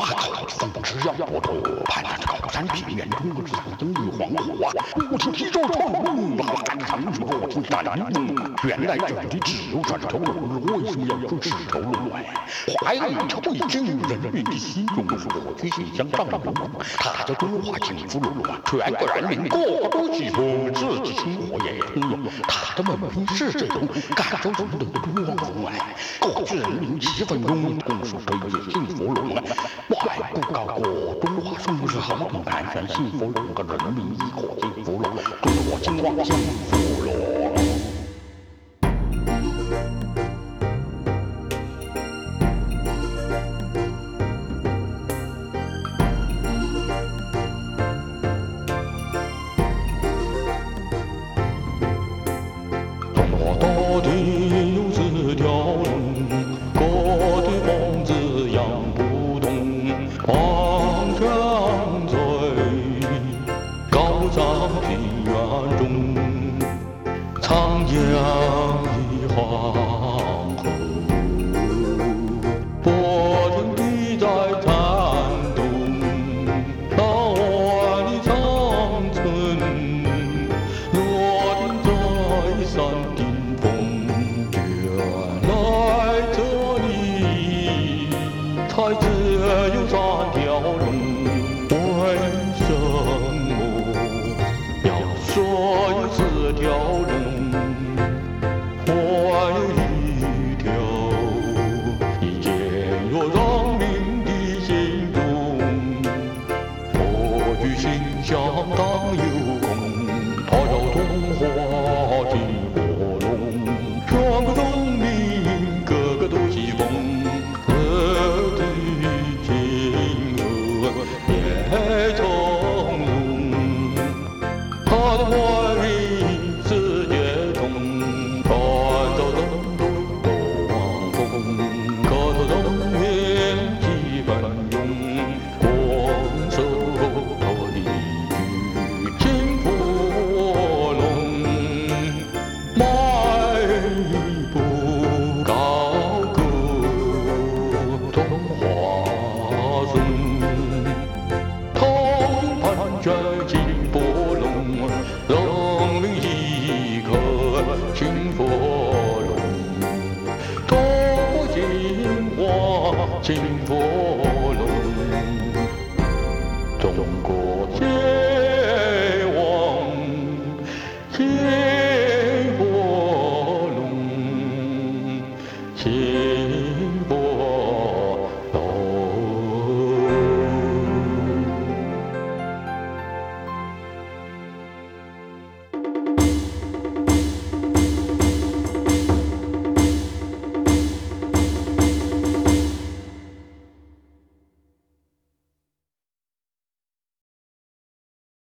花草风驰要国土，攀山高山平原中的灯绿黄火，不听肌肉创龙，山上若听山龙。原来这里只有转头龙，为什么要说赤头龙？怀里头已经人民的心中是火炬心向上龙，他叫中华金福龙，全国人民个个都喜欢，自己心火也通用。他的门兵是这种赣州人的中王龙，各区人民气氛中同属这一金福龙，外不高过中华宋氏好同安全幸福龙个人民一火金福龙，中国金王金福龙。 大地有4条龙，各对房子养不动。黄山最高山平原中，长江一黄河，波天地在颤动，那万里长城，落定在山顶。才只有3条龙，为什么要说有4条龙？我有1条，已见入人民的心中。我与心相当有功，他叫中华金火龙，全国人民个个都喜奉。他的怀里世界通，传召人都多望风，可头人民气氛涌，光手推举金福龙，迈步高歌中华颂，头顶盘旋金福龙，人民一颗金福龙，中国金华金福龙，中国接王。